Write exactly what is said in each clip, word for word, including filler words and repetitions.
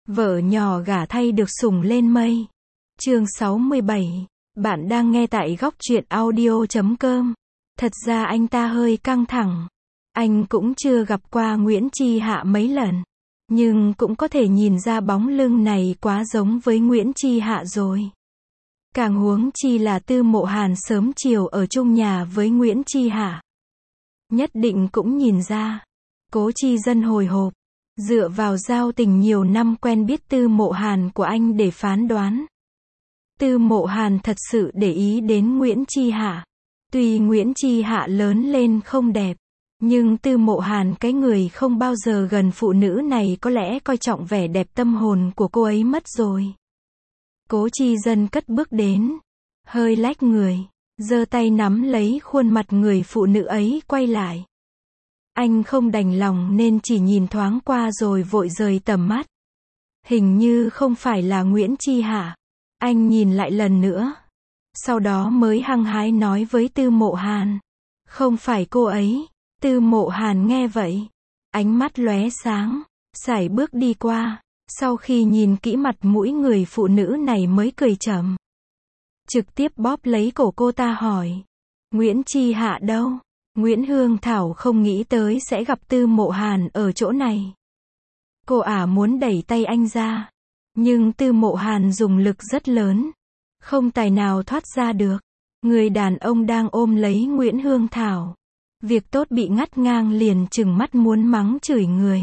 Vợ nhỏ gả thay được sủng lên mây. Chương sáu mươi bảy. Bạn đang nghe tại góc truyện audio chấm com. Thật ra anh ta hơi căng thẳng. Anh cũng chưa gặp qua Nguyễn Chi Hạ mấy lần. Nhưng cũng có thể nhìn ra bóng lưng này quá giống với Nguyễn Chi Hạ rồi. Càng huống chi là Tư Mộ Hàn sớm chiều ở chung nhà với Nguyễn Chi Hạ. Nhất định cũng nhìn ra. Cố Chi Dân hồi hộp. Dựa vào giao tình nhiều năm quen biết Tư Mộ Hàn của anh để phán đoán. Tư Mộ Hàn thật sự để ý đến Nguyễn Chi Hạ. Tuy Nguyễn Chi Hạ lớn lên không đẹp, nhưng Tư Mộ Hàn cái người không bao giờ gần phụ nữ này có lẽ coi trọng vẻ đẹp tâm hồn của cô ấy mất rồi. Cố Chi Dân cất bước đến, hơi lách người, giơ tay nắm lấy khuôn mặt người phụ nữ ấy quay lại. Anh không đành lòng nên chỉ nhìn thoáng qua rồi vội rời tầm mắt. Hình như không phải là Nguyễn Chi Hạ. Anh nhìn lại lần nữa. Sau đó mới hăng hái nói với Tư Mộ Hàn. Không phải cô ấy. Tư Mộ Hàn nghe vậy. Ánh mắt lóe sáng. Sải bước đi qua. Sau khi nhìn kỹ mặt mũi người phụ nữ này mới cười chậm. Trực tiếp bóp lấy cổ cô ta hỏi. Nguyễn Chi Hạ đâu? Nguyễn Hương Thảo không nghĩ tới sẽ gặp Tư Mộ Hàn ở chỗ này. Cô ả muốn đẩy tay anh ra. Nhưng Tư Mộ Hàn dùng lực rất lớn. Không tài nào thoát ra được. Người đàn ông đang ôm lấy Nguyễn Hương Thảo. Việc tốt bị ngắt ngang liền trừng mắt muốn mắng chửi người.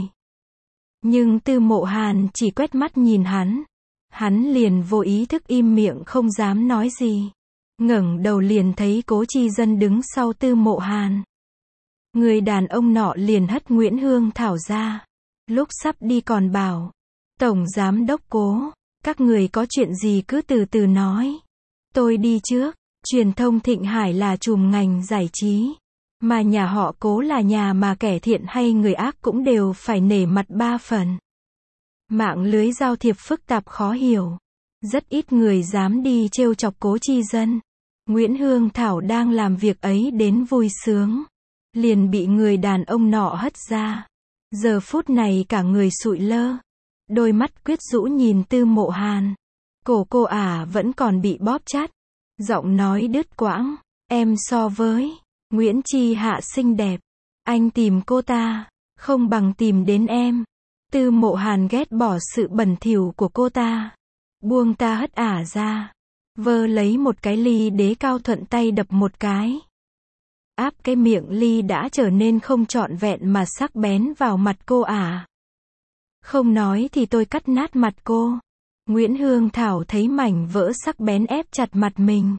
Nhưng Tư Mộ Hàn chỉ quét mắt nhìn hắn. Hắn liền vô ý thức im miệng không dám nói gì. Ngẩng đầu liền thấy Cố Chi Dân đứng sau Tư Mộ Hàn. Người đàn ông nọ liền hất Nguyễn Hương Thảo ra. Lúc sắp đi còn bảo. Tổng Giám Đốc Cố, các người có chuyện gì cứ từ từ nói. Tôi đi trước. Truyền thông Thịnh Hải là chùm ngành giải trí. Mà nhà họ Cố là nhà mà kẻ thiện hay người ác cũng đều phải nể mặt ba phần. Mạng lưới giao thiệp phức tạp khó hiểu. Rất ít người dám đi trêu chọc Cố Chi Dân. Nguyễn Hương Thảo đang làm việc ấy đến vui sướng. Liền bị người đàn ông nọ hất ra. Giờ phút này cả người sụi lơ. Đôi mắt quyết rũ nhìn Tư Mộ Hàn. Cổ cô ả vẫn còn bị bóp chát. Giọng nói đứt quãng. Em so với Nguyễn Chi Hạ xinh đẹp. Anh tìm cô ta. Không bằng tìm đến em. Tư Mộ Hàn ghét bỏ sự bẩn thỉu của cô ta. Buông ta hất ả ra. Vơ lấy một cái ly đế cao thuận tay đập một cái. Áp cái miệng ly đã trở nên không trọn vẹn mà sắc bén vào mặt cô ả. Không nói thì tôi cắt nát mặt cô. Nguyễn Hương Thảo thấy mảnh vỡ sắc bén ép chặt mặt mình.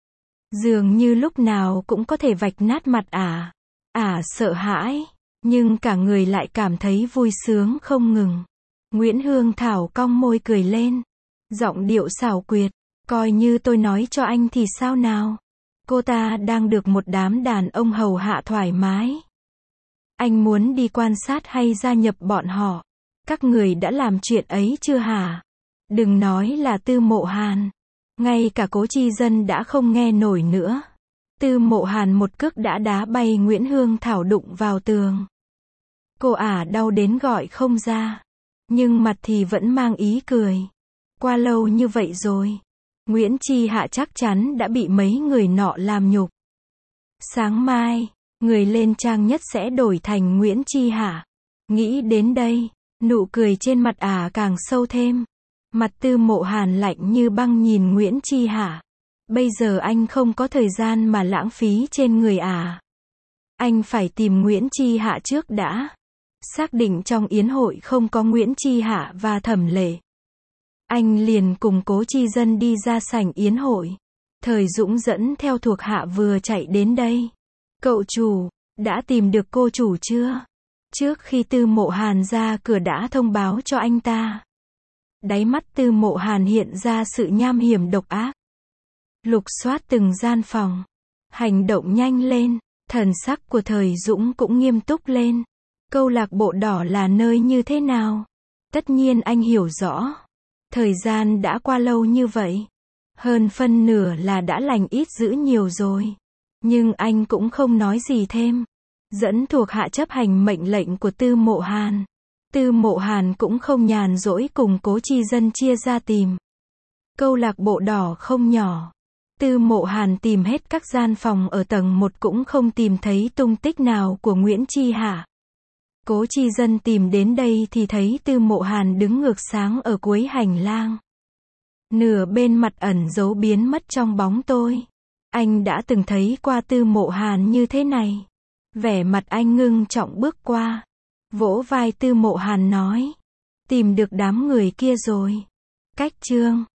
Dường như lúc nào cũng có thể vạch nát mặt ả. Ả sợ hãi, nhưng cả người lại cảm thấy vui sướng không ngừng. Nguyễn Hương Thảo cong môi cười lên. Giọng điệu xảo quyệt. Coi như tôi nói cho anh thì sao nào? Cô ta đang được một đám đàn ông hầu hạ thoải mái. Anh muốn đi quan sát hay gia nhập bọn họ? Các người đã làm chuyện ấy chưa hả? Đừng nói là Tư Mộ Hàn. Ngay cả Cố Chi Dân đã không nghe nổi nữa. Tư Mộ Hàn một cước đã đá bay Nguyễn Hương Thảo đụng vào tường. Cô ả đau đến gọi không ra. Nhưng mặt thì vẫn mang ý cười. Qua lâu như vậy rồi. Nguyễn Chi Hạ chắc chắn đã bị mấy người nọ làm nhục. Sáng mai, người lên trang nhất sẽ đổi thành Nguyễn Chi Hạ. Nghĩ đến đây, nụ cười trên mặt ả càng sâu thêm. Mặt Tư Mộ Hàn lạnh như băng nhìn Nguyễn Chi Hạ. Bây giờ anh không có thời gian mà lãng phí trên người ả. Anh phải tìm Nguyễn Chi Hạ trước đã. Xác định trong yến hội không có Nguyễn Chi Hạ và Thẩm Lệ. Anh liền cùng Cố Chi Dân đi ra sảnh yến hội. Thời Dũng dẫn theo thuộc hạ vừa chạy đến đây. Cậu chủ, đã tìm được cô chủ chưa? Trước khi Tư Mộ Hàn ra cửa đã thông báo cho anh ta. Đáy mắt Tư Mộ Hàn hiện ra sự nham hiểm độc ác. Lục soát từng gian phòng. Hành động nhanh lên. Thần sắc của Thời Dũng cũng nghiêm túc lên. Câu lạc bộ đỏ là nơi như thế nào? Tất nhiên anh hiểu rõ. Thời gian đã qua lâu như vậy. Hơn phân nửa là đã lành ít dữ nhiều rồi. Nhưng anh cũng không nói gì thêm. Dẫn thuộc hạ chấp hành mệnh lệnh của Tư Mộ Hàn. Tư Mộ Hàn cũng không nhàn rỗi cùng Cố Chi Dân chia ra tìm. Câu lạc bộ đỏ không nhỏ. Tư Mộ Hàn tìm hết các gian phòng ở tầng một cũng không tìm thấy tung tích nào của Nguyễn Chi Hạ. Cố Chi Dân tìm đến đây thì thấy Tư Mộ Hàn đứng ngược sáng ở cuối hành lang. Nửa bên mặt ẩn giấu biến mất trong bóng tối. Anh đã từng thấy qua Tư Mộ Hàn như thế này. Vẻ mặt anh ngưng trọng bước qua. Vỗ vai Tư Mộ Hàn nói. Tìm được đám người kia rồi. Cách chương